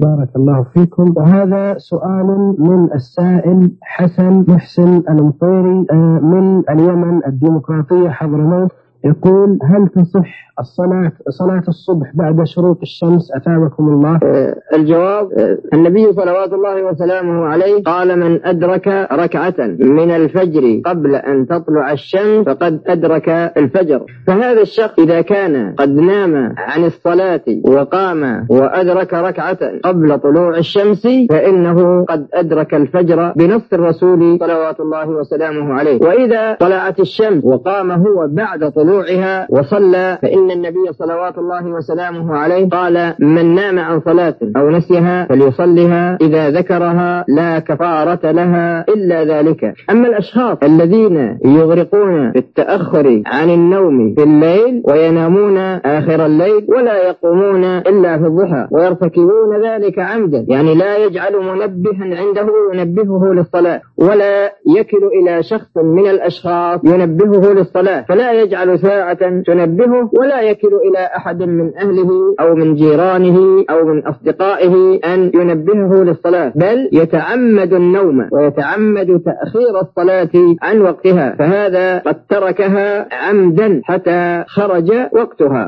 بارك الله فيكم. وهذا سؤال من السائل حسن محسن المطيري من اليمن الديمقراطية حضرموت، يقول: هل تصح صلاة الصبح بعد شروق الشمس؟ أثابكم الله. الجواب: النبي صلوات الله وسلامه عليه قال: من أدرك ركعة من الفجر قبل أن تطلع الشمس فقد أدرك الفجر. فهذا الشخص إذا كان قد نام عن الصلاة وقام وأدرك ركعة قبل طلوع الشمس فإنه قد أدرك الفجر بنص الرسول صلوات الله وسلامه عليه. وإذا طلعت الشمس وقام هو بعد طلوعها وصلى فإن النبي صلوات الله وسلامه عليه قال: من نام عن صلاة أو نسيها فليصلها إذا ذكرها لا كفارة لها إلا ذلك. أما الأشخاص الذين يغرقون في التأخر عن النوم في الليل وينامون آخر الليل ولا يقومون إلا في الضحى ويرتكبون ذلك عمدا، يعني لا يجعل منبها عنده ينبهه للصلاة ولا يكل إلى شخص من الأشخاص ينبهه للصلاة، فلا يجعل ساعة تنبهه ولا يكل إلى أحد من أهله أو من جيرانه أو من أصدقائه أن ينبهه للصلاة، بل يتعمد النوم ويتعمد تأخير الصلاة عن وقتها، فهذا قد تركها عمدا حتى خرج وقتها.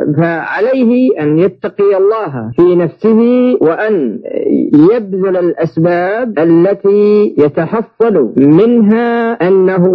فعليه أن يتقي الله في نفسه وأن يبذل الأسباب التي يتحصل منها أنه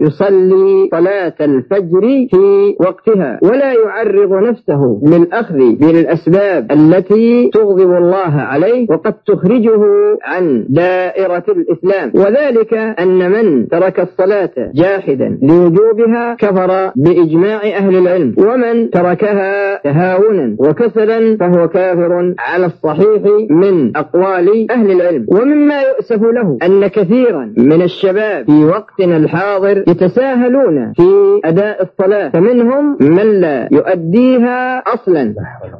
يصلي صلاة الفجر في وقتها، ولا يعرض نفسه للأخذ بالأسباب التي تغضب الله عليه وقد تخرجه عن دائرة الإسلام. وذلك أن من ترك الصلاة جاحدا لوجوبها كفر بإجماع أهل العلم، ومن تركها تهاونا وكسلا فهو كافر على الصحيح من أقوال أهل العلم. ومما يؤسف له أن كثيرا من الشباب في وقتنا الحاضر يتساهلون في أداء الصلاة، فمنهم من لا يؤديها أصلا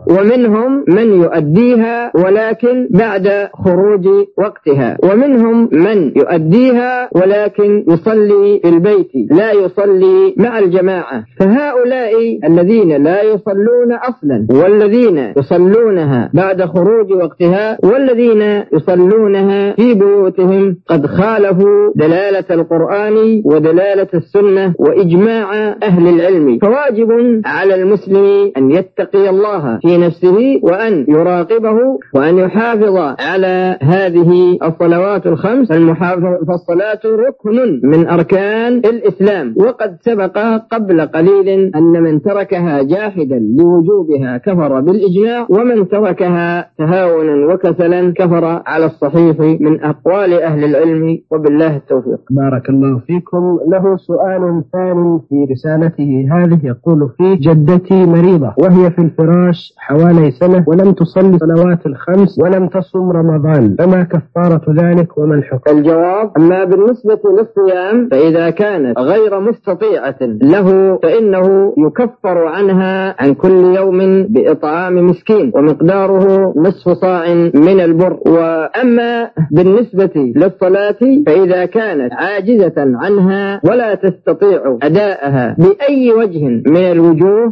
ومنهم من يؤديها ولكن بعد خروج وقتها، ومنهم من يؤديها ولكن يصلي في البيت لا يصلي مع الجماعة. فهؤلاء الذين لا يصلون أصلا والذين يصلونها بعد خروج وقتها والذين يصلونها في بيوتهم قد خالفوا دلالة القرآن ودلالة السنة وإجماع أهل العلم. فواجب على المسلم أن يتقي الله في نفسه وأن يراقبه وأن يحافظ على هذه الصلوات الخمس. فالصلاة ركن من أركان الإسلام، وقد سبق قبل قليل أن من تركها جاحدا لوجوبها كفر بالإجماع، ومن تركها تهاونا وكسلا كفر على الصحيح من أقوال أهل العلم، وبالله التوفيق. بارك الله فيكم. له سؤال ثاني في رسالته هذه، يقول فيه: جدتي مريضة وهي في الفراش حوالي سنة ولم تصلي صلوات الخمس ولم تصم رمضان، فما كفارة ذلك وما الحكم؟ الجواب: أما بالنسبة للصيام فإذا كانت غير مستطيعة له فإنه يكفر عنها عن كل يوم بإطعام مسكين ومقداره نصف صاع من البر. وأما بالنسبة للصلاة فإذا كانت عاجزة عنها ولا تستطيع أداءها بأي وجه من الوجوه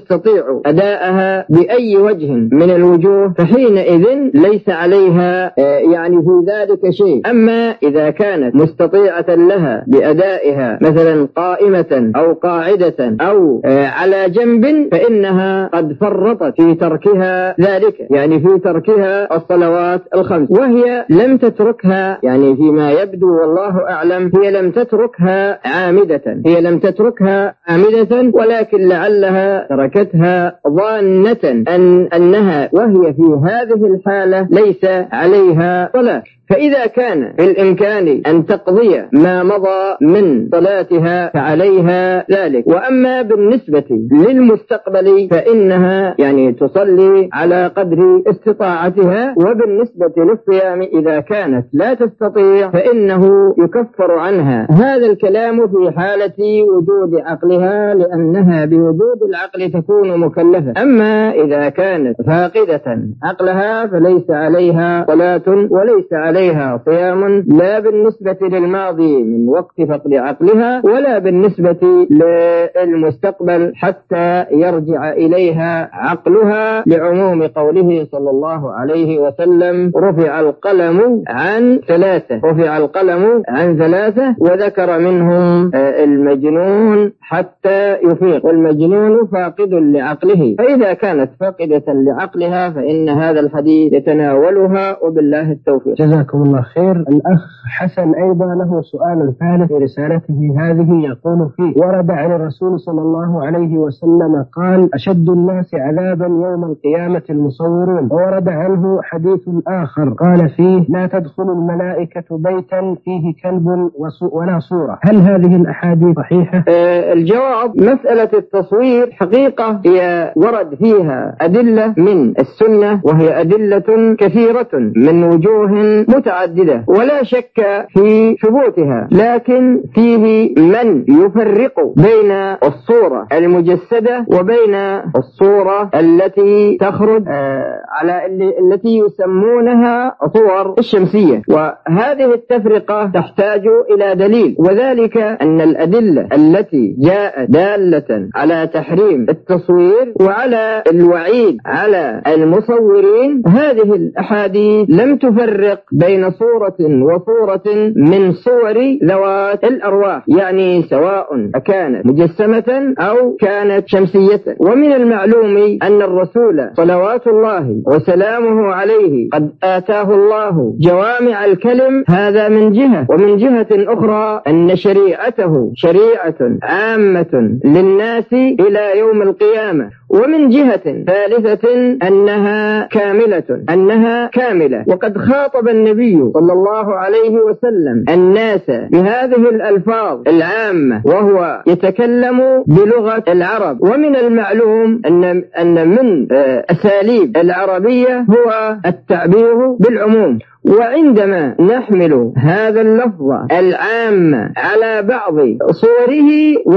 من الوجوه فحينئذ ليس عليها يعني في ذلك شيء. أما إذا كانت مستطيعة لها بأدائها مثلا قائمة أو قاعدة أو على جنب فإنها قد فرطت في تركها ذلك، يعني في تركها الصلوات الخمس، وهي لم تتركها، يعني فيما يبدو والله أعلم هي لم تتركها عامدة، ولكن لعلها تركتها ظانة أنها وهي في هذه الحالة ليس عليها صلاة. فإذا كان بالإمكان أن تقضي ما مضى من صلاتها فعليها ذلك. وأما بالنسبة للمستقبل فإنها يعني تصلي على قدر استطاعتها. وبالنسبة للصيام إذا كانت لا تستطيع فإنه يكفر عنها. هذا الكلام في حالة وجود عقلها، لأنها بوجود العقل تكون مكلفة. أما إذا كانت فاقدة عقلها فليس عليها صلاة وليس عليها عليها صيام لا بالنسبة للماضي من وقت فقد عقلها ولا بالنسبة للمستقبل حتى يرجع إليها عقلها، لعموم قوله صلى الله عليه وسلم: رفع القلم عن ثلاثة وذكر منهم المجنون حتى يفيق، والمجنون فاقد لعقله، فإذا كانت فاقدة لعقلها فإن هذا الحديث يتناولها، وبالله التوفيق. جزاكم الله خير. الأخ حسن أيضا له سؤال ثالث في رسالته هذه، يقول فيه: ورد عن الرسول صلى الله عليه وسلم قال: أشد الناس عذابا يوم القيامة المصورون. وورد عنه حديث آخر قال فيه: لا تدخل الملائكة بيتا فيه كلب ولا صورة. هل هذه الأحاديث صحيحة؟ الجواب: مسألة التصوير حقيقة هي ورد فيها أدلة من السنة، وهي أدلة كثيرة من وجوه متعددة ولا شك في ثبوتها، لكن فيه من يفرق بين الصورة المجسدة وبين الصورة التي تخرج على التي يسمونها صور الشمسية، وهذه التفرقة تحتاج إلى دليل، وذلك أن الأدلة التي جاءت دالة على تحريم التصوير وعلى الوعيد على المصورين، هذه الأحاديث لم تفرق بين صورة وصورة من صور ذوات الأرواح، يعني سواء كانت مجسمة أو كانت شمسية. ومن المعلوم أن الرسول صلوات الله وسلامه عليه قد آتاه الله جوامع الكلم، هذا من جهة، ومن جهة أخرى أن شريعته شريعة عامة للناس إلى يوم القيامة، ومن جهة ثالثة أنها كاملة. وقد خاطب النبي صلى الله عليه وسلم الناس بهذه الألفاظ العامة وهو يتكلم بلغة العرب، ومن المعلوم أن من أساليب العربية هو التعبير بالعموم، وعندما نحمل هذا اللفظ العام على بعض صوره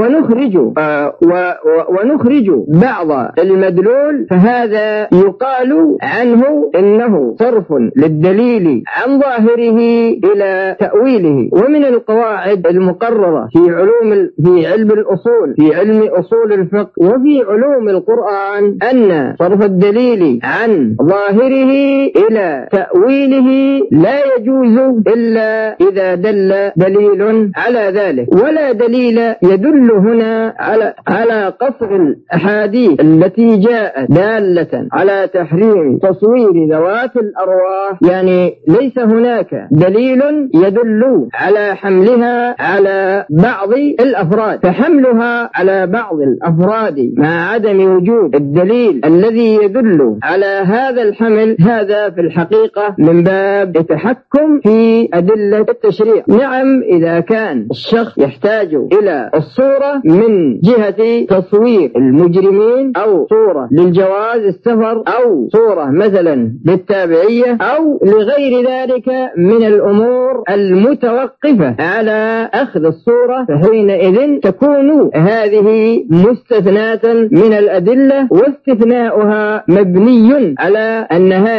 ونخرج بعض المدلول، فهذا يقال عنه إنه صرف للدليل عن ظاهره إلى تأويله. ومن القواعد المقررة في علم الأصول، في علم أصول الفقه وفي علوم القرآن، أن صرف الدليل عن ظاهره إلى تأويله لا يجوز إلا إذا دل دليل على ذلك، ولا دليل يدل هنا على قصر الأحاديث التي جاءت دالة على تحريم تصوير ذوات الأرواح، يعني ليس هناك دليل يدل على حملها على بعض الأفراد، فحملها على بعض الأفراد مع عدم وجود الدليل الذي يدل على هذا الحمل، هذا في الحقيقة من باب التحكم في أدلة التشريع. نعم، إذا كان الشخص يحتاج إلى الصورة من جهة تصوير المجرمين، أو صورة للجواز السفر، أو صورة مثلا للتابعية، أو لغير ذلك من الأمور المتوقفة على أخذ الصورة، فحينئذ تكون هذه مستثناة من الأدلة، واستثناؤها مبني على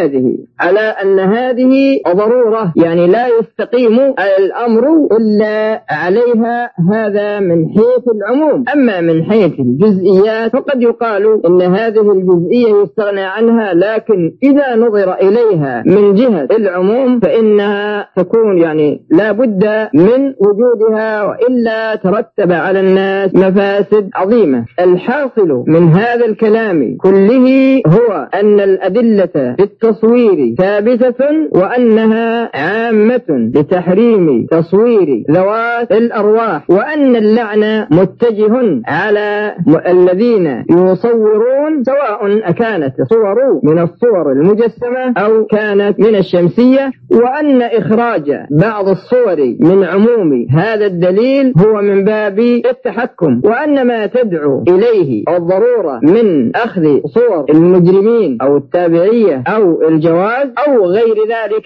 أن هذه ضرورة، يعني لا يستقيم الأمر إلا عليها، هذا من حيث العموم. أما من حيث الجزئيات فقد يقال إن هذه الجزئية يستغنى عنها، لكن إذا نظر إليها من جهة العموم فإنها تكون يعني لا بد من وجودها، وإلا ترتب على الناس مفاسد عظيمة. الحاصل من هذا الكلام كله هو أن الأدلة في التصوير ثابتة، وأنها عامة لتحريم تصوير ذوات الأرواح، وأن اللعن متجه على الذين يصورون، سواء كانت صور من الصور المجسمة أو كانت من الشمسية، وأن إخراج بعض الصور من عموم هذا الدليل هو من باب التحكم، وأن ما تدعو إليه الضرورة من أخذ صور المجرمين أو التابعية أو الجواز أو غير ذلك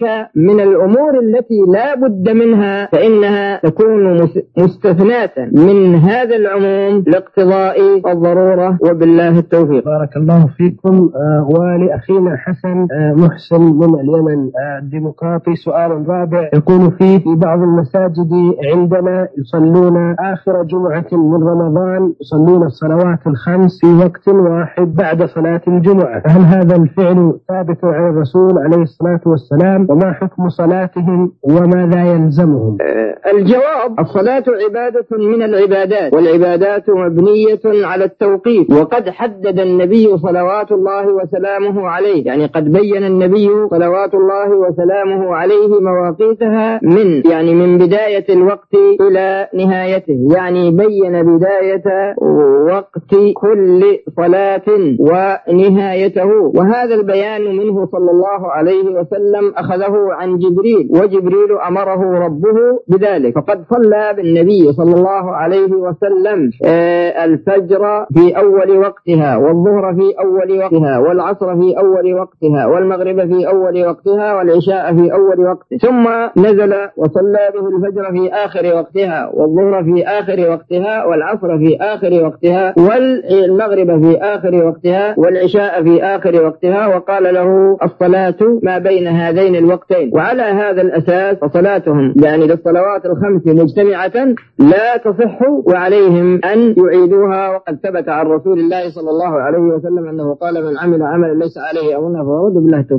ذلك من الأمور التي لا بد منها فإنها تكون مستثناة من هذا العموم لاقتضاء الضرورة، وبالله التوفيق. بارك الله فيكم. ولأخينا حسن محسن من اليمن الديمقراطي سؤال رابع يقول فيه: في بعض المساجد عندنا يصلون آخر جمعة من رمضان يصلون الصلوات الخمس في وقت واحد بعد صلاة الجمعة، هل هذا الفعل ثابت عن الرسول عليه الصلاة والسلام؟ وما حكم صلاتهم وماذا يلزمهم؟ الجواب: الصلاة عبادة من العبادات، والعبادات مبنية على التوقيت، وقد حدد النبي صلوات الله وسلامه عليه، يعني قد بين النبي صلوات الله وسلامه عليه مواقيتها من بداية الوقت إلى نهايته، يعني بين بداية وقت كل صلاة ونهايته، وهذا البيان منه صلى الله عليه وسلم أخذه عن جبريل، وجبريل أمره ربه بذلك، فقد صلى بالنبي صلى الله عليه وسلم الفجر في أول وقتها، والظهر في أول وقتها، والعصر في أول وقتها، والمغرب في أول وقتها، والعشاء في أول وقتها، ثم نزل وصلى به الفجر في آخر وقتها، والظهر في آخر وقتها، والعصر في آخر وقتها، والمغرب في آخر وقتها، والعشاء في آخر وقتها، وقال له الصلاة ما بين هذين الوقتين. وعلى هذا الأساس فصلاتهم للصلوات الخمس مجتمعة لا تصح، وعليهم أن يعيدوها، وقد ثبت عن رسول الله صلى الله عليه وسلم أنه قال: من عمل عملا ليس عليه أمرنا فهو رد. بالله التوفيق.